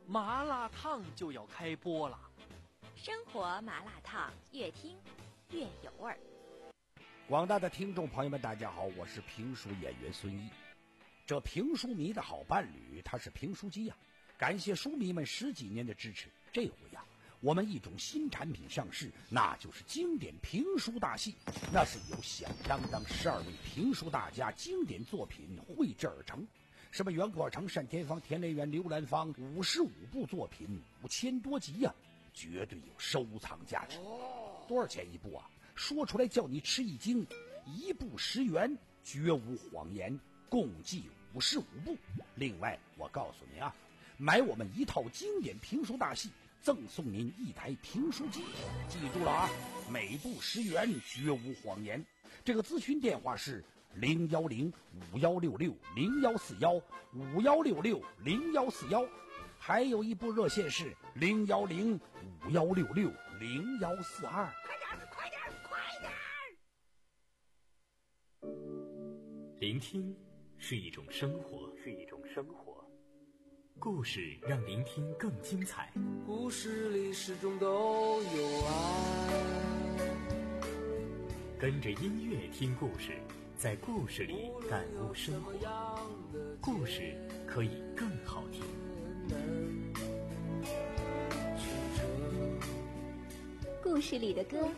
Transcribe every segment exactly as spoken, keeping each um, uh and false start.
麻辣烫就要开播了。 生活麻辣烫，越听越有味儿。 广大的听众朋友们，大家好，我是评书演员孙一。这评书迷的好伴侣，他是评书机呀、啊。感谢书迷们十几年的支持，这回呀、啊，我们一种新产品上市，那就是经典评书大戏。那是由响当当十二位评书大家经典作品绘制而成。什么袁阔成、单田芳、田连元、刘兰芳，五十五部作品，五千多集呀、啊，绝对有收藏价值。多少钱一部啊？说出来叫你吃一惊，一部十元，绝无谎言，共计五十五部。另外，我告诉你啊，买我们一套经典评书大戏，赠送您一台评书机。记住了啊，每部十元，绝无谎言。这个咨询电话是零幺零五幺六六零幺四幺五幺六六零幺四幺，还有一部热线是零幺零五幺六六零幺四二。 快点，快点，快点！ 聆听是一种生活，是一种生活。故事让聆听更精彩。 故事里始终都有爱。 跟着音乐听故事，在故事里感悟生活。故事可以更好听。 故事里的歌。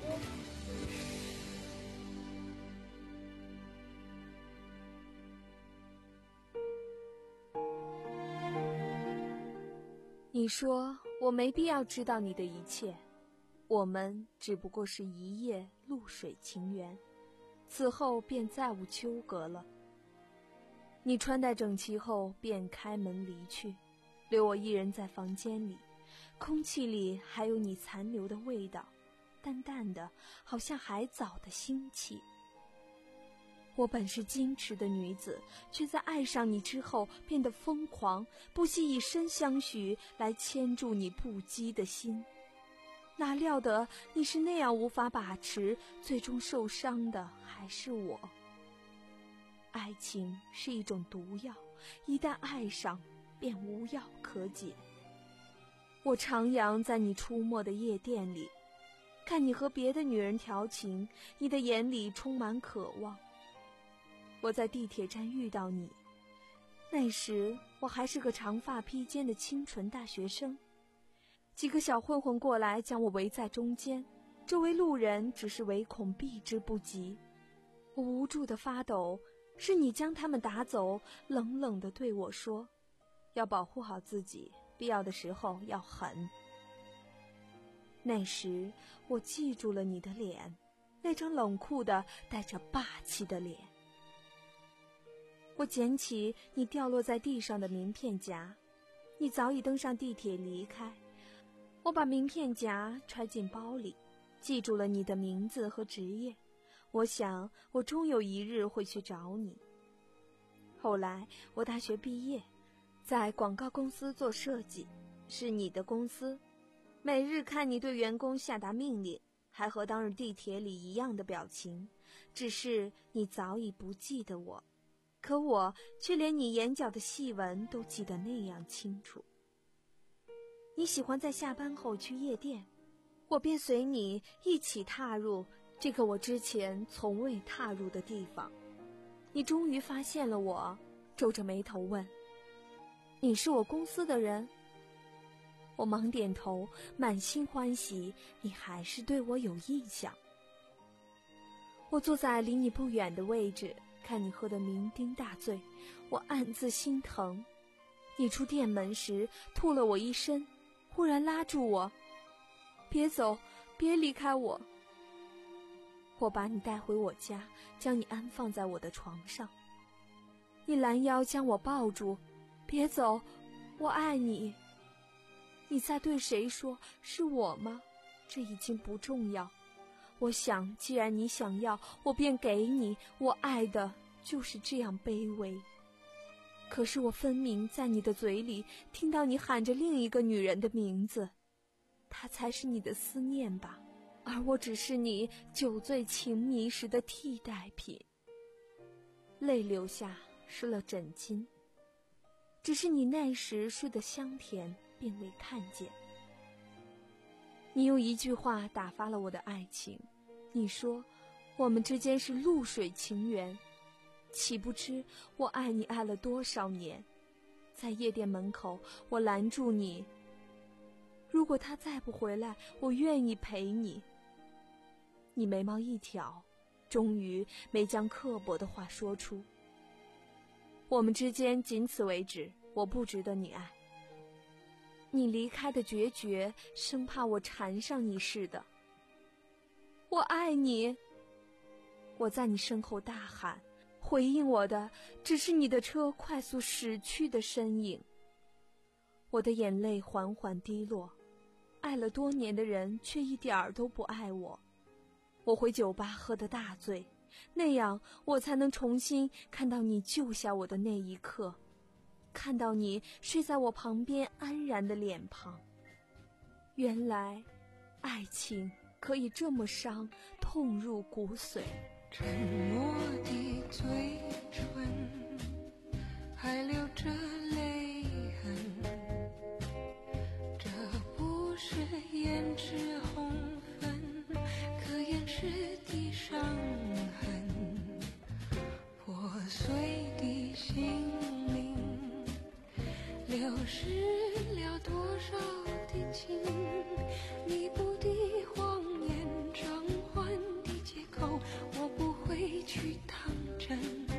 你说我没必要知道你的一切，我们只不过是一夜露水情缘，此后便再无纠葛了。你穿戴整齐后便开门离去，留我一人在房间里，空气里还有你残留的味道，淡淡的，好像海藻的腥气。我本是矜持的女子，却在爱上你之后变得疯狂，不惜以身相许来牵住你不羁的心。哪料得你是那样无法把持，最终受伤的还是我。爱情是一种毒药，一旦爱上便无药可解。我徜徉在你出没的夜店里，看你和别的女人调情，你的眼里充满渴望。我在地铁站遇到你，那时我还是个长发披肩的清纯大学生，几个小混混过来将我围在中间，周围路人只是唯恐避之不及。我无助地发抖，是你将他们打走，冷冷地对我说，要保护好自己，必要的时候要狠。那时我记住了你的脸，那张冷酷的带着霸气的脸。我捡起你掉落在地上的名片夹，你早已登上地铁离开。我把名片夹揣进包里，记住了你的名字和职业。我想我终有一日会去找你。后来我大学毕业，在广告公司做设计，是你的公司。每日看你对员工下达命令，还和当日地铁里一样的表情，只是你早已不记得我，可我却连你眼角的细纹都记得那样清楚。你喜欢在下班后去夜店，我便随你一起踏入这个我之前从未踏入的地方。你终于发现了我，皱着眉头问，你是我公司的人？我忙点头，满心欢喜，你还是对我有印象。我坐在离你不远的位置，看你喝得酩酊大醉，我暗自心疼。你出店门时吐了我一身，忽然拉住我，别走，别离开我。我把你带回我家，将你安放在我的床上。你拦腰将我抱住，别走，我爱你。你在对谁说？是我吗？这已经不重要。我想，既然你想要，我便给你，我爱的就是这样卑微。可是我分明在你的嘴里听到你喊着另一个女人的名字，她才是你的思念吧，而我只是你酒醉情迷时的替代品。泪流下，湿了枕巾。 只是你那时睡得香甜，并未看见。你用一句话打发了我的爱情，你说我们之间是露水情缘，岂不知我爱你爱了多少年。在夜店门口，我拦住你，如果他再不回来，我愿意陪你。你眉毛一挑，终于没将刻薄的话说出。我们之间仅此为止，我不值得你爱。你离开的决绝，生怕我缠上你似的。我爱你，我在你身后大喊，回应我的只是你的车快速驶去的身影。我的眼泪缓缓滴落，爱了多年的人却一点儿都不爱我。我回酒吧喝得大醉，那样我才能重新看到你救下我的那一刻，看到你睡在我旁边安然的脸庞。原来爱情可以这么伤，痛入骨髓。 沉默的嘴唇还留着泪痕，这不是胭脂红粉，可掩饰的伤痕。破碎的心灵流失了多少的情，弥补的谎言，偿还的借口，我不会去当真。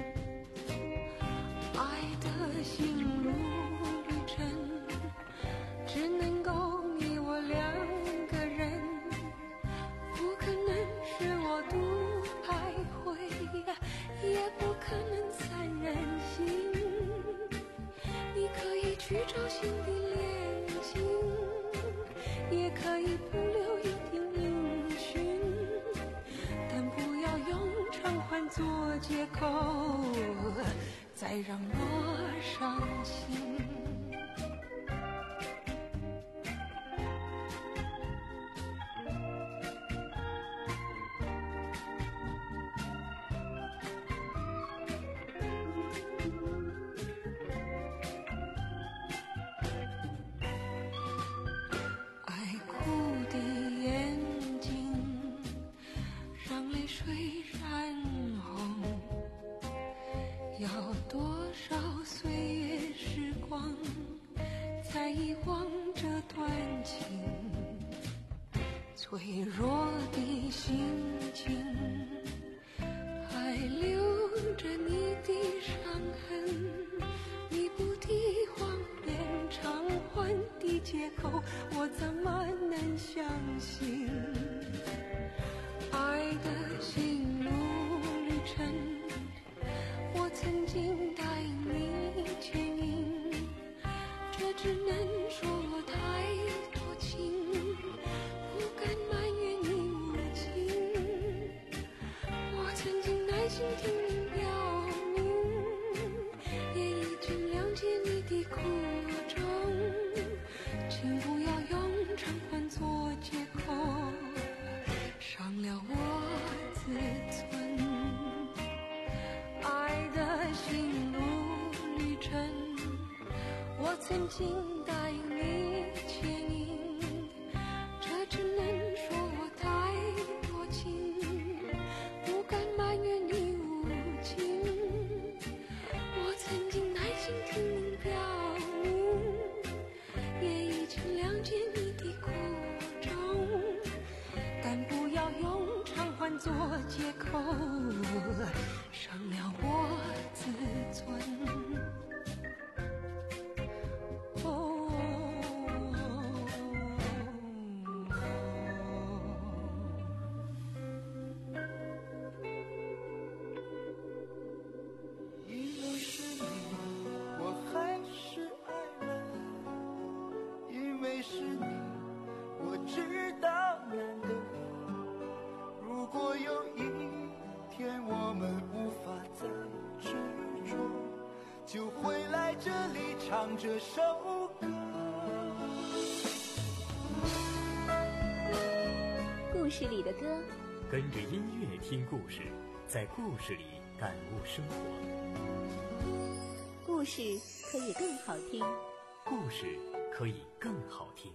爱的心路旅程只能够你我两个人，不可能是我独徘徊，也不可能三人行。你可以去找新的恋情，也可以不留一点音讯，但不要用偿还做借口，再让我伤心。爱哭的眼睛让泪水染红，要多少岁月时光才遗忘这段情？脆弱的心情还留着你的伤痕，弥补的谎言，偿还的借口，我怎么能相信？爱的心路旅程，我曾经带你牵引，这只能说我太多情，不敢埋怨你无情。我曾经耐心听你表明，也已经谅解你的苦衷，请不要用偿还做借口，伤了我自尊。爱的心路旅程，我曾经带你牵引，这只能说我太多情，不敢埋怨你无情。我曾经耐心听你表明，也已经谅解你的苦衷，但不要用偿还做借口，伤了我自尊。哦， 因为是你，我还是爱了；因为是你，我知道难得。如果有一天我们无法再执着，就回来这里唱这首歌。 故事里的歌， 跟着音乐听故事，在故事里感悟生活。 故故事可以更好听， 故事可以更好听。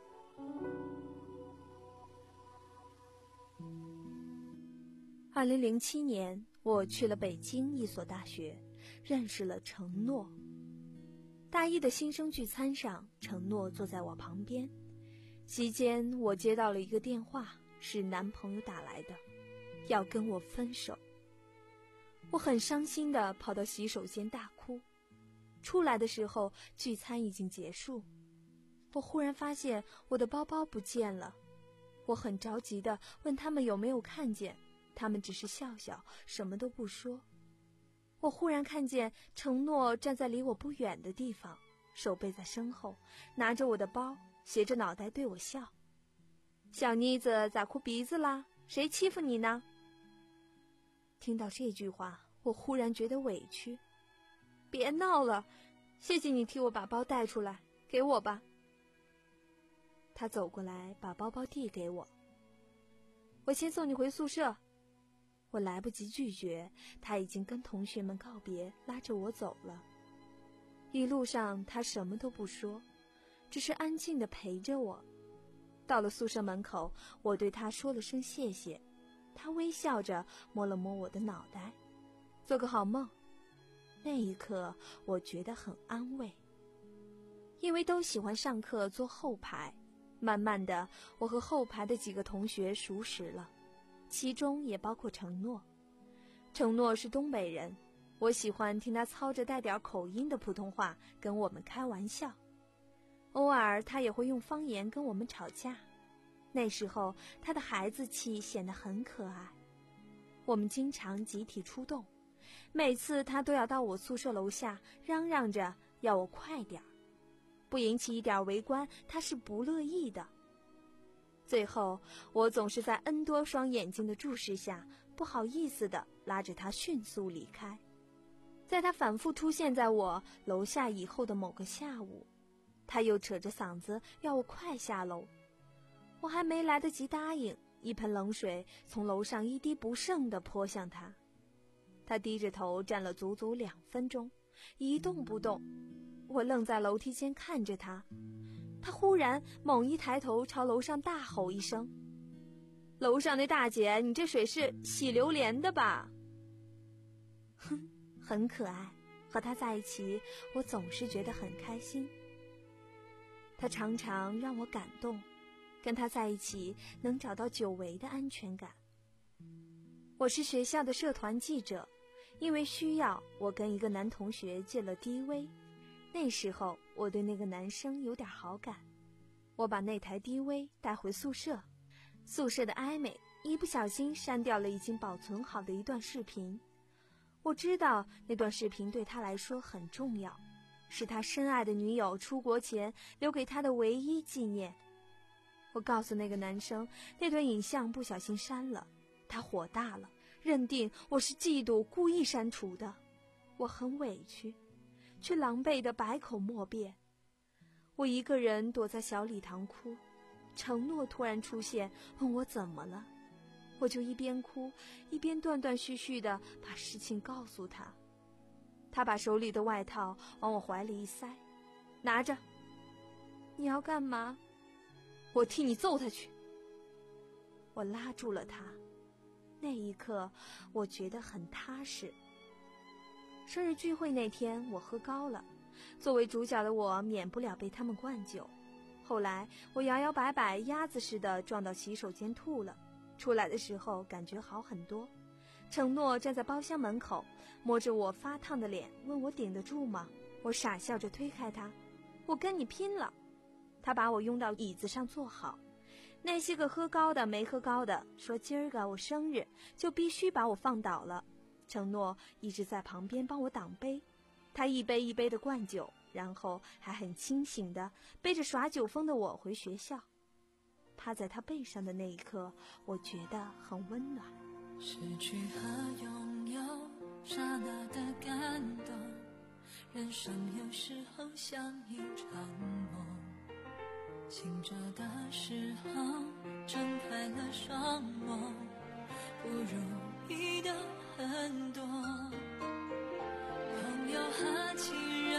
二零零七年，我去了北京一所大学，认识了承诺。大一的新生聚餐上，承诺坐在我旁边。席间，我接到了一个电话，是男朋友打来的，要跟我分手。我很伤心地跑到洗手间大哭。出来的时候，聚餐已经结束。我忽然发现我的包包不见了，我很着急地问他们有没有看见，他们只是笑笑，什么都不说。我忽然看见承诺站在离我不远的地方，手背在身后，拿着我的包，斜着脑袋对我笑。小妮子咋哭鼻子啦？谁欺负你呢？听到这句话，我忽然觉得委屈。别闹了，谢谢你替我把包带出来，给我吧。他走过来把包包递给我。我先送你回宿舍。我来不及拒绝，他已经跟同学们告别，拉着我走了。一路上他什么都不说，只是安静地陪着我。到了宿舍门口，我对他说了声谢谢，他微笑着摸了摸我的脑袋，做个好梦。那一刻我觉得很安慰。因为都喜欢上课坐后排，慢慢的我和后排的几个同学熟识了，其中也包括承诺。承诺是东北人，我喜欢听他操着带点口音的普通话跟我们开玩笑，偶尔他也会用方言跟我们吵架。那时候他的孩子气显得很可爱。我们经常集体出动，每次他都要到我宿舍楼下嚷嚷着要我快点儿，不引起一点围观他是不乐意的。最后我总是在 N 多双眼睛的注视下，不好意思地拉着他迅速离开。在他反复出现在我楼下以后的某个下午，他又扯着嗓子要我快下楼。我还没来得及答应，一盆冷水从楼上一滴不剩地泼向他。他低着头站了足足两分钟，一动不动。我愣在楼梯间看着他，他忽然猛一抬头朝楼上大吼一声：楼上那大姐，你这水是洗榴莲的吧？哼，很可爱，和他在一起我总是觉得很开心。他常常让我感动，跟他在一起能找到久违的安全感。我是学校的社团记者，因为需要，我跟一个男同学借了 D V。 那时候我对那个男生有点好感，我把那台 D V 带回宿舍。宿舍的艾美一不小心删掉了已经保存好的一段视频。我知道那段视频对他来说很重要，是他深爱的女友出国前留给他的唯一纪念。我告诉那个男生，那段影像不小心删了，他火大了，认定我是嫉妒故意删除的。我很委屈，却狼狈的百口莫辩。我一个人躲在小礼堂哭，承诺突然出现，问我怎么了，我就一边哭一边断断续续的把事情告诉他。他把手里的外套往我怀里一塞，拿着。你要干嘛？我替你揍他去。我拉住了他，那一刻我觉得很踏实。生日聚会那天我喝高了，作为主角的我免不了被他们灌酒。后来我摇摇摆摆鸭子似的撞到洗手间吐了，出来的时候感觉好很多。承诺站在包厢门口，摸着我发烫的脸，问我顶得住吗？我傻笑着推开他，我跟你拼了。他把我拥到椅子上坐好。那些个喝高的没喝高的说今儿个我生日，就必须把我放倒了。承诺一直在旁边帮我挡杯，他一杯一杯的灌酒，然后还很清醒的背着耍酒疯的我回学校。趴在他背上的那一刻，我觉得很温暖。 失去和拥有，刹那的感动，人生有时候像一场梦，醒着的时候睁开了双眸，不如意的很多，朋友和亲人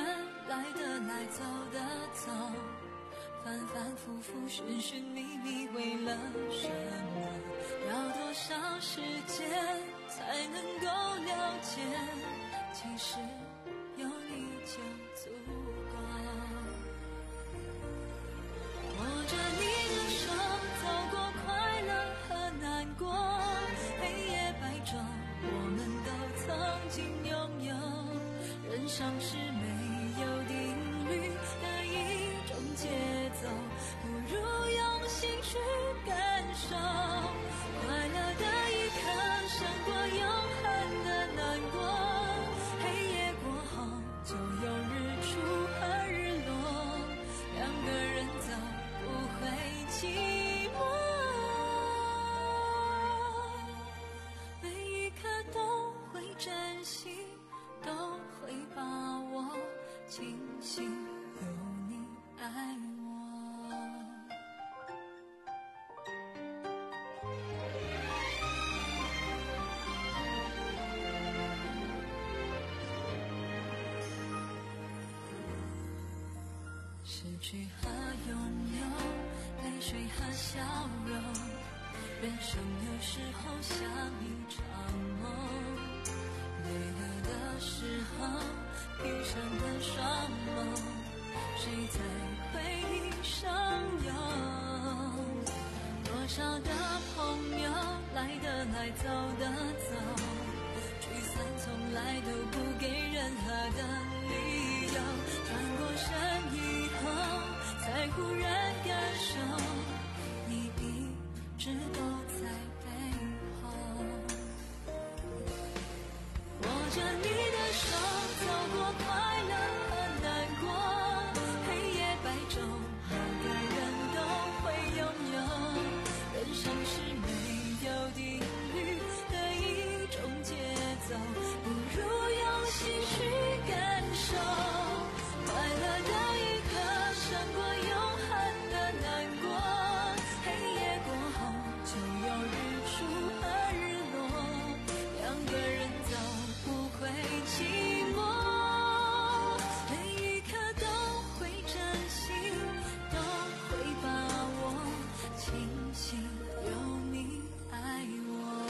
来的来，走的走，反反复复，寻寻觅觅，为了什么？要多少时间才能够了解？其实有你就足够。握着你的手，走过快乐和难过，黑夜白昼，我们都曾经拥有。人生是没有定律的一种节奏，不如用心去感受。快乐的一刻胜过永恒的难过，黑夜过后就有日出和日落，两个人走不会寂寞，每一刻都会珍惜，都会把握，庆幸有你爱我。失去和拥有，泪水和笑容，人生有时候像一场梦，累了的时候闭上了双眸，谁在回忆上游？多少的朋友，来的来，走的走，聚散从来都不给任何的理由，转过身以后才忽然感受，你一直都在背后。握着你的手，走过快乐和难过，黑夜白昼，每个人都会拥有。人生是没有定律的一种节奏，不如用心去感受。快乐的一刻胜过永恒的难过，黑夜过后就有日出和日落，两个人走不会寂寞，每一刻都会珍惜，都会把握，庆幸有你爱我。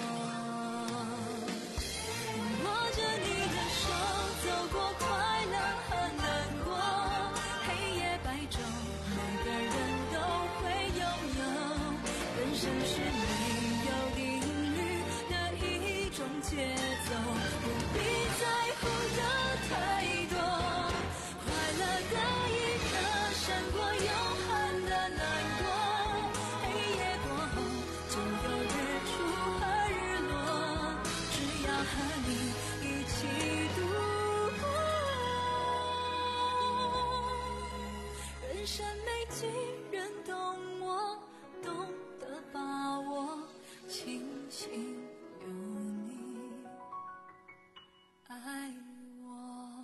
握着你的手，走过快乐和难过，黑夜白昼，每个人都会拥有。人生是没有定律的一种节奏，不必在乎的太多。快乐的一刻胜过永恒的难过，黑夜过后就有日出和日落，只要和你一起度过。人生没几人懂我，懂得把握，庆幸有你爱我。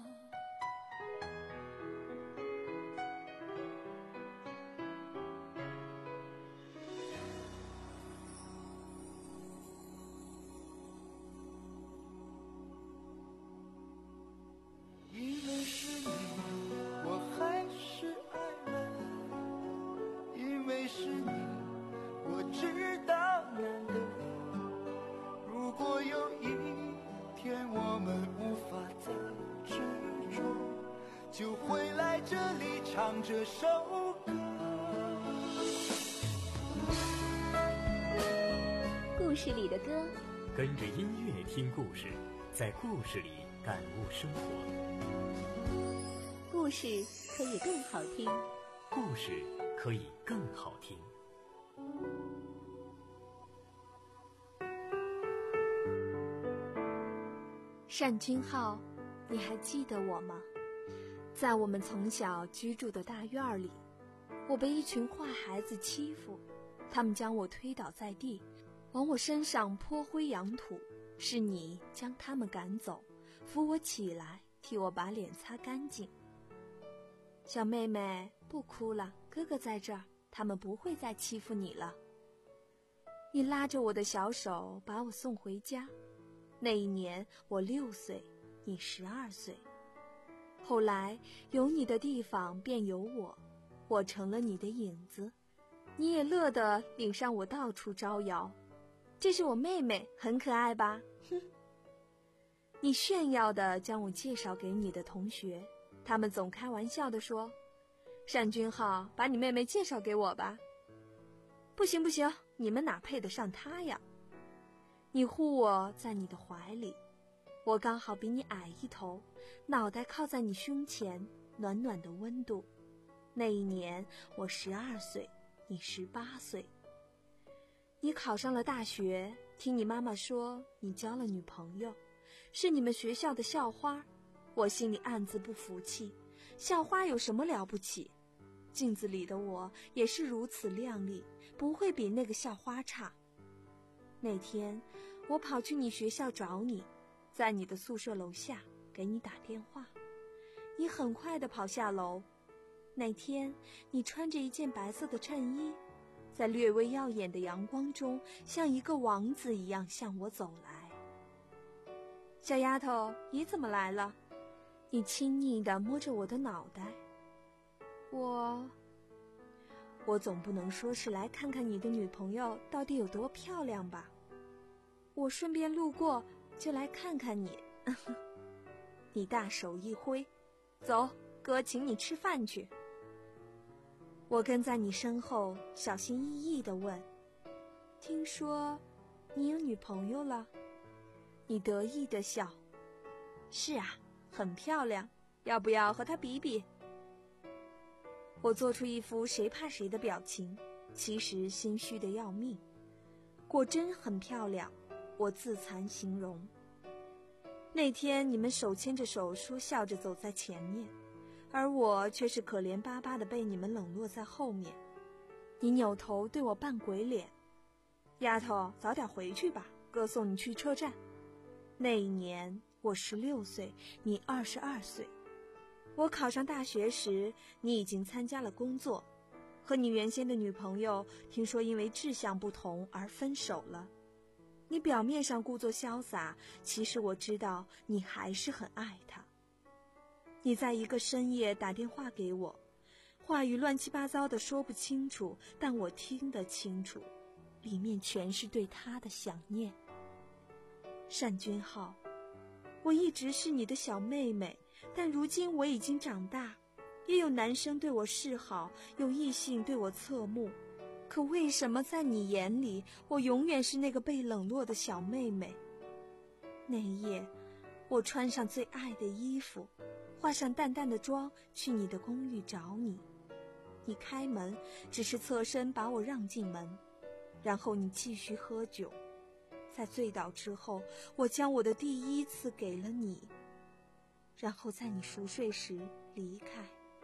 因为是你，我还是爱了。因为是你，我知道难得。如果有一天我们无法再执着，就会来这里唱这首歌。 故事里的歌， 跟着音乐听故事，在故事里感悟生活。 故事可以更好听。 故事可以更好听。 单君浩，你还记得我吗？在我们从小居住的大院里，我被一群坏孩子欺负，他们将我推倒在地，往我身上泼灰扬土，是你将他们赶走，扶我起来，替我把脸擦干净。小妹妹，不哭了，哥哥在这儿，他们不会再欺负你了。你拉着我的小手，把我送回家。那一年我六岁，你十二岁。 后来有你的地方便有我，我成了你的影子，你也乐得领上我到处招摇。这是我妹妹，很可爱吧？哼！你炫耀地将我介绍给你的同学，他们总开玩笑地说：“单君浩，把你妹妹介绍给我吧。”不行不行，你们哪配得上她呀？你护我在你的怀里，我刚好比你矮一头，脑袋靠在你胸前，暖暖的温度。那一年我十二岁，你十八岁。你考上了大学，听你妈妈说你交了女朋友，是你们学校的校花。我心里暗自不服气，校花有什么了不起？镜子里的我也是如此靓丽，不会比那个校花差。那天我跑去你学校找你，在你的宿舍楼下给你打电话，你很快地跑下楼。那天你穿着一件白色的衬衣，在略微耀眼的阳光中，像一个王子一样向我走来。小丫头，你怎么来了？你亲昵地摸着我的脑袋。我我总不能说是来看看你的女朋友到底有多漂亮吧？我顺便路过，就来看看你。你大手一挥，走，哥请你吃饭去。我跟在你身后，小心翼翼地问：“听说你有女朋友了？”你得意地笑：“是啊，很漂亮，要不要和她比比？”我做出一副谁怕谁的表情，其实心虚得要命。果真很漂亮，我自惭形容。那天你们手牵着手，说笑着走在前面，而我却是可怜巴巴地被你们冷落在后面。你扭头对我扮鬼脸：“丫头，早点回去吧，哥送你去车站。”那一年我十六岁，你二十二岁。我考上大学时，你已经参加了工作，和你原先的女朋友听说因为志向不同而分手了。你表面上故作潇洒，其实我知道你还是很爱她。你在一个深夜打电话给我，话语乱七八糟的说不清楚，但我听得清楚，里面全是对她的想念。单君浩，我一直是你的小妹妹，但如今我已经长大，也有男生对我示好，有异性对我侧目，可为什么在你眼里，我永远是那个被冷落的小妹妹？那一夜，我穿上最爱的衣服，化上淡淡的妆，去你的公寓找你。你开门，只是侧身把我让进门，然后你继续喝酒。在醉倒之后，我将我的第一次给了你，然后在你熟睡时离开。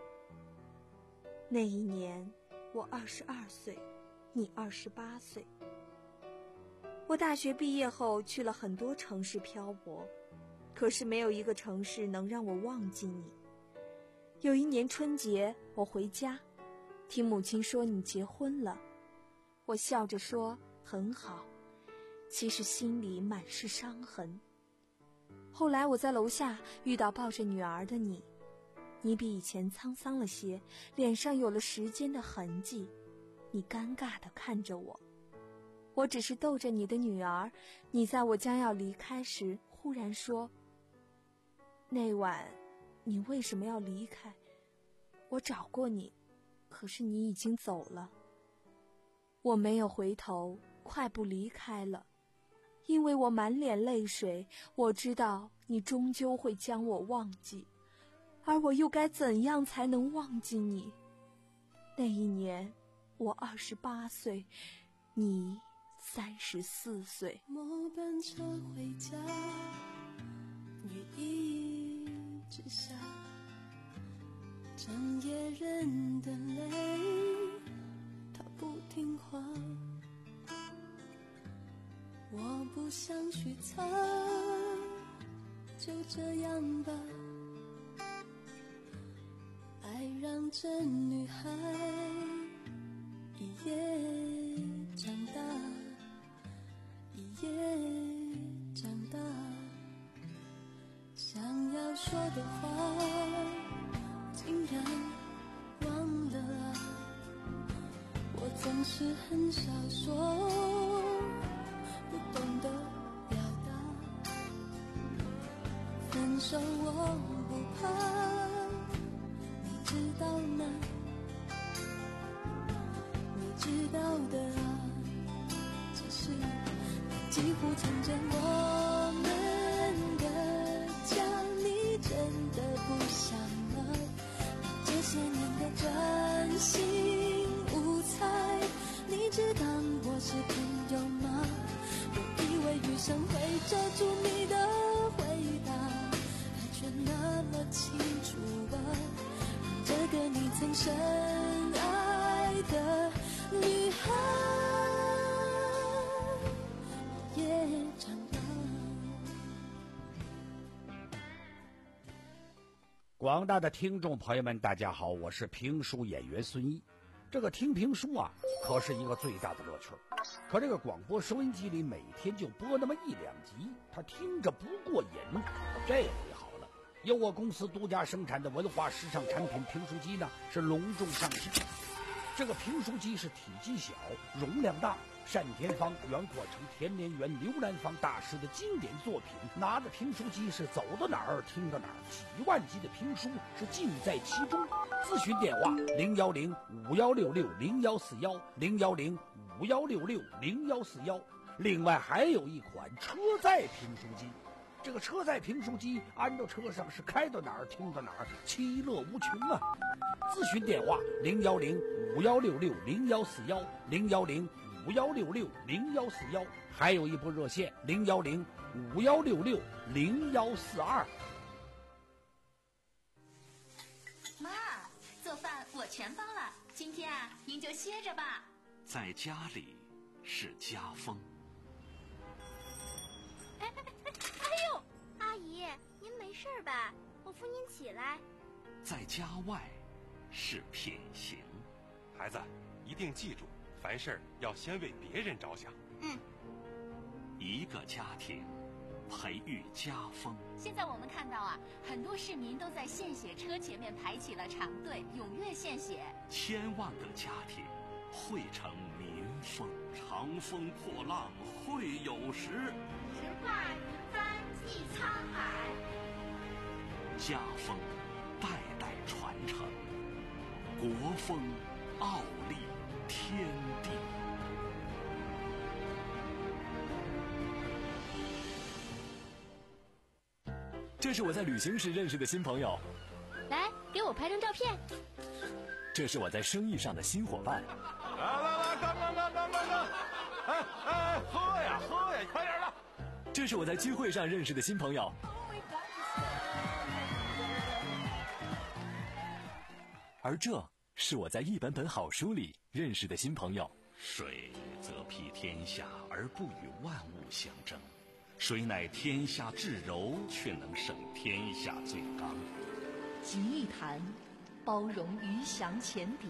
那一年我二十二岁，你二十八岁。我大学毕业后去了很多城市漂泊，可是没有一个城市能让我忘记你。有一年春节，我回家，听母亲说你结婚了，我笑着说很好，其实心里满是伤痕。后来我在楼下遇到抱着女儿的你，你比以前沧桑了些，脸上有了时间的痕迹。你尴尬地看着我，我只是逗着你的女儿。你在我将要离开时忽然说：“那晚你为什么要离开？我找过你，可是你已经走了。”我没有回头，快步离开了，因为我满脸泪水，我知道你终究会将我忘记，而我又该怎样才能忘记你？那一年我二十八岁，你三十四岁。 末班车回家，雨一直下，整夜人的泪，它不听话。我不想去擦，就这样吧。爱让这女孩一夜长大，一夜长大。想要说的话总是很少说，不懂得表达。分手我不怕，你知道吗？你知道的啊，只是几乎成真我们的家，你真的不想了？这些年的专心无猜，你只当我是朋友吗？我以为余生会遮住你的回答，爱却那么清楚啊，这个你曾深爱的女孩也长大。 广大的听众朋友们大家好，我是评书演员孙一。这个听评书啊可是一个最大的乐趣，可这个广播收音机里每天就播那么一两集，他听着不过瘾。这回好了，由我公司独家生产的文化时尚产品评书机呢是隆重上市。这个评书机是体积小容量大，单田芳、袁阔成、田连元、刘兰芳大师的经典作品，拿着评书机是走到哪儿听到哪儿，几万集的评书是尽在其中。咨询电话零幺零五幺六六零幺四幺零幺零五幺六六零幺四幺。另外还有一款车载评书机，这个车载评书机安到车上是开到哪儿听到哪儿，其乐无穷啊！咨询电话零幺零五幺六六零幺四幺零幺零五幺六六零幺四幺，还有一部热线零幺零五幺六六零幺四二。 妈，做饭我全包了，今天啊，您就歇着吧。 在家里是家风。 哎哎哎哎呦，阿姨，您没事吧？我扶您起来。 在家外是品行。 孩子，一定记住，凡事要先为别人着想。 嗯。 一个家庭培育家风。 现在我们看到啊，很多市民都在献血车前面排起了长队，踊跃献血。 千万个家庭汇成民风。长风破浪会有时， 直挂云帆济沧海。 家风代代传承，国风傲立天地。 这是我在旅行时认识的新朋友， 来给我拍张照片。 这是我在生意上的新伙伴。 来来来，干干干干干干！哎哎，喝呀喝呀，快点的！ 这是我在聚会上认识的新朋友。而这是我在一本本好书里认识的新朋友。 水则披天下而不与万物相争，水乃天下至柔，却能胜天下最刚。 锦一坛，包容鱼翔浅底；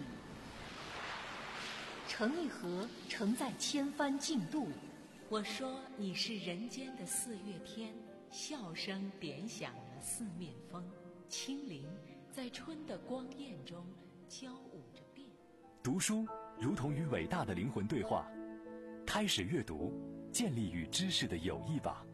盛一盒，盛在千帆竞渡。 我说你是人间的四月天，笑声点响了四面风，清灵在春的光艳中交舞着变。 读书如同与伟大的灵魂对话，开始阅读，建立与知识的友谊吧。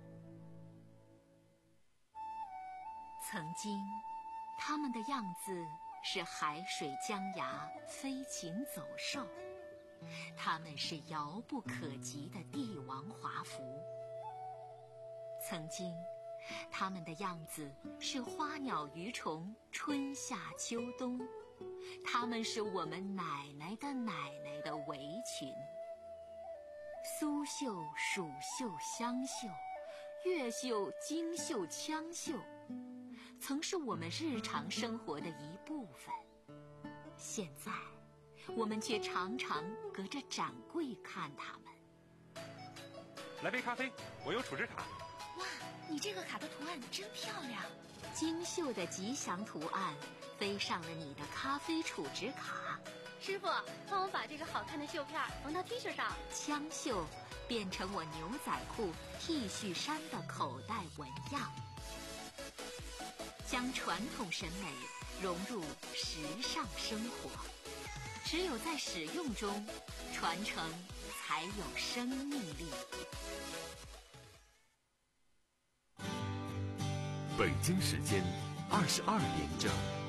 曾经，他们的样子是海水江崖，飞禽走兽；他们是遥不可及的帝王华服。曾经，他们的样子是花鸟鱼虫，春夏秋冬；他们是我们奶奶的奶奶的围裙。苏绣、蜀绣、湘绣，越绣、京绣、羌绣，曾是我们日常生活的一部分。现在，我们却常常隔着展柜看他们。 来杯咖啡，我有储值卡。 哇，你这个卡的图案真漂亮！精绣的吉祥图案飞上了你的咖啡储值卡。 师傅，帮我把这个好看的绣片缝到 T 恤上。 枪绣变成我牛仔裤、T 恤衫的口袋纹样，将传统审美融入时尚生活。 只有在使用中，传承才有生命力。 北京时间二十二点整。